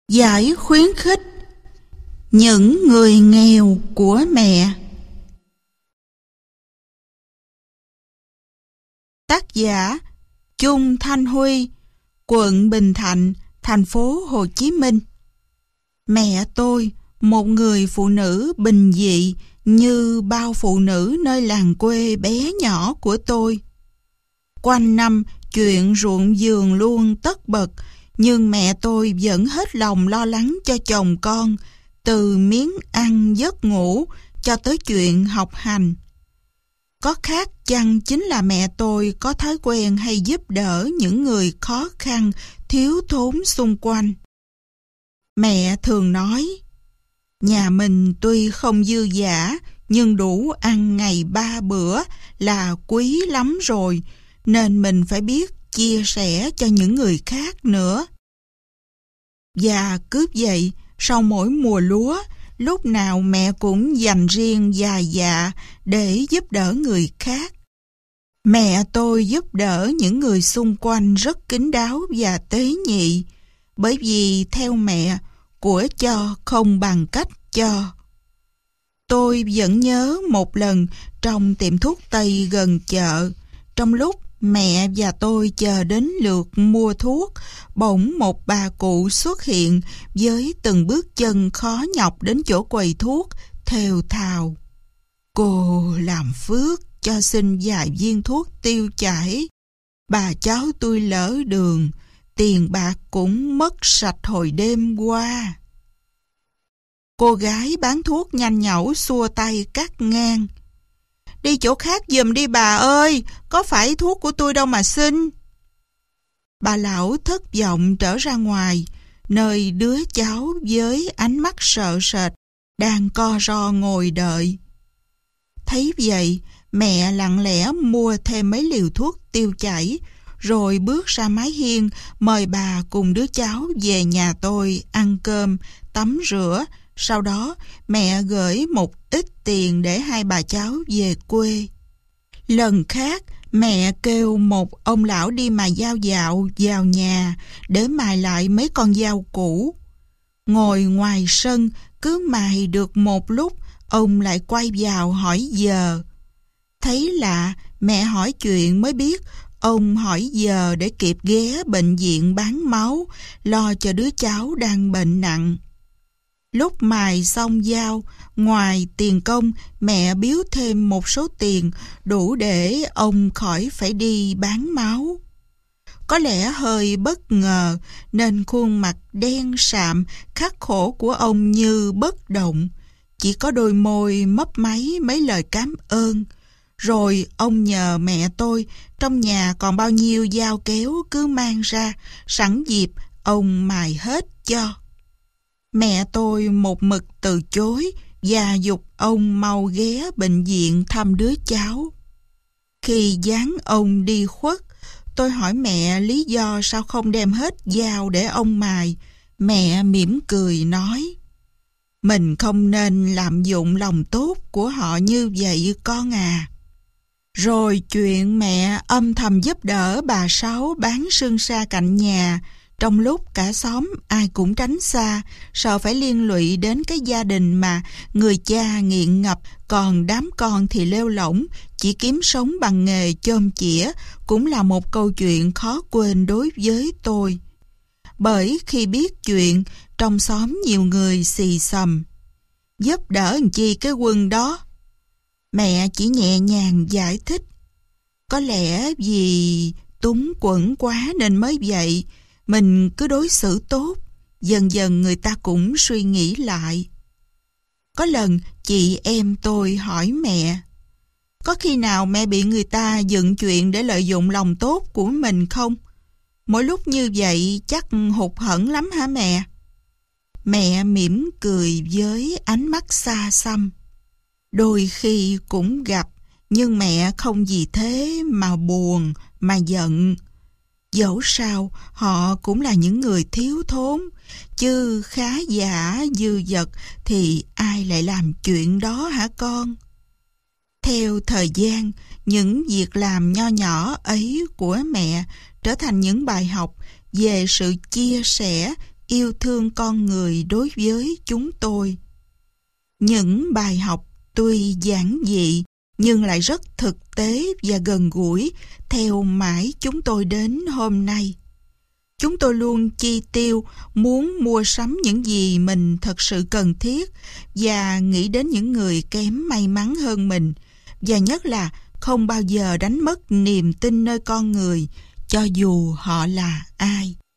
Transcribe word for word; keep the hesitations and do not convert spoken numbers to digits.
Giải khuyến khích những người nghèo của mẹ. Tác giả Chung Thanh Huy, quận Bình Thạnh, thành phố Hồ Chí Minh. Mẹ tôi, một người phụ nữ bình dị như bao phụ nữ nơi làng quê bé nhỏ của tôi. Quanh năm chuyện ruộng vườn luôn tất bật, nhưng mẹ tôi vẫn hết lòng lo lắng cho chồng con, từ miếng ăn giấc ngủ cho tới chuyện học hành. Có khác chăng chính là mẹ tôi có thói quen hay giúp đỡ những người khó khăn, thiếu thốn xung quanh. Mẹ thường nói, nhà mình tuy không dư dả, nhưng đủ ăn ngày ba bữa là quý lắm rồi, nên mình phải biết chia sẻ cho những người khác nữa. Và cứ vậy, sau mỗi mùa lúa, lúc nào mẹ cũng dành riêng vài dạ để giúp đỡ người khác. Mẹ tôi giúp đỡ những người xung quanh rất kín đáo và tế nhị, bởi vì theo mẹ, của cho không bằng cách cho. Tôi vẫn nhớ một lần trong tiệm thuốc Tây gần chợ, trong lúc mẹ và tôi chờ đến lượt mua thuốc, bỗng một bà cụ xuất hiện với từng bước chân khó nhọc đến chỗ quầy thuốc, thều thào. Cô làm phước cho xin vài viên thuốc tiêu chảy. Bà cháu tôi lỡ đường, tiền bạc cũng mất sạch hồi đêm qua. Cô gái bán thuốc nhanh nhảu xua tay cắt ngang. Đi chỗ khác giùm đi bà ơi, có phải thuốc của tôi đâu mà xin. Bà lão thất vọng trở ra ngoài, nơi đứa cháu với ánh mắt sợ sệt đang co ro ngồi đợi. Thấy vậy, mẹ lặng lẽ mua thêm mấy liều thuốc tiêu chảy, rồi bước ra mái hiên mời bà cùng đứa cháu về nhà tôi ăn cơm, tắm rửa. Sau đó, mẹ gửi một ít tiền để hai bà cháu về quê. Lần khác, mẹ kêu một ông lão đi mài dao dạo vào nhà để mài lại mấy con dao cũ. Ngồi ngoài sân, cứ mài được một lúc, ông lại quay vào hỏi giờ. Thấy lạ, mẹ hỏi chuyện mới biết ông hỏi giờ để kịp ghé bệnh viện bán máu, lo cho đứa cháu đang bệnh nặng. Lúc mài xong dao, ngoài tiền công, mẹ biếu thêm một số tiền đủ để ông khỏi phải đi bán máu. Có lẽ hơi bất ngờ nên khuôn mặt đen sạm, khắc khổ của ông như bất động. Chỉ có đôi môi mấp máy mấy lời cảm ơn. Rồi ông nhờ mẹ tôi, trong nhà còn bao nhiêu dao kéo cứ mang ra, sẵn dịp ông mài hết cho. Mẹ tôi một mực từ chối và giục ông mau ghé bệnh viện thăm đứa cháu. Khi dán ông đi khuất, tôi hỏi mẹ lý do sao không đem hết dao để ông mài. Mẹ mỉm cười nói, mình không nên lạm dụng lòng tốt của họ như vậy con à. Rồi chuyện mẹ âm thầm giúp đỡ bà Sáu bán sương sa cạnh nhà, trong lúc cả xóm ai cũng tránh xa, sợ phải liên lụy đến cái gia đình mà người cha nghiện ngập, còn đám con thì lêu lỏng, chỉ kiếm sống bằng nghề chôm chĩa, cũng là một câu chuyện khó quên đối với tôi. Bởi khi biết chuyện, trong xóm nhiều người xì xầm, giúp đỡ làm chi cái quân đó. Mẹ chỉ nhẹ nhàng giải thích, có lẽ vì túng quẫn quá nên mới vậy. Mình cứ đối xử tốt, dần dần người ta cũng suy nghĩ lại. Có lần chị em tôi hỏi mẹ, có khi nào mẹ bị người ta dựng chuyện để lợi dụng lòng tốt của mình không? Mỗi lúc như vậy chắc hụt hẫng lắm hả mẹ? Mẹ mỉm cười với ánh mắt xa xăm. Đôi khi cũng gặp, nhưng mẹ không vì thế mà buồn, mà giận. Dẫu sao, họ cũng là những người thiếu thốn, chứ khá giả dư dật thì ai lại làm chuyện đó hả con? Theo thời gian, những việc làm nho nhỏ ấy của mẹ trở thành những bài học về sự chia sẻ, yêu thương con người đối với chúng tôi. Những bài học tuy giản dị nhưng lại rất thực tế và gần gũi theo mãi chúng tôi đến hôm nay. Chúng tôi luôn chi tiêu muốn mua sắm những gì mình thật sự cần thiết và nghĩ đến những người kém may mắn hơn mình, và nhất là không bao giờ đánh mất niềm tin nơi con người cho dù họ là ai.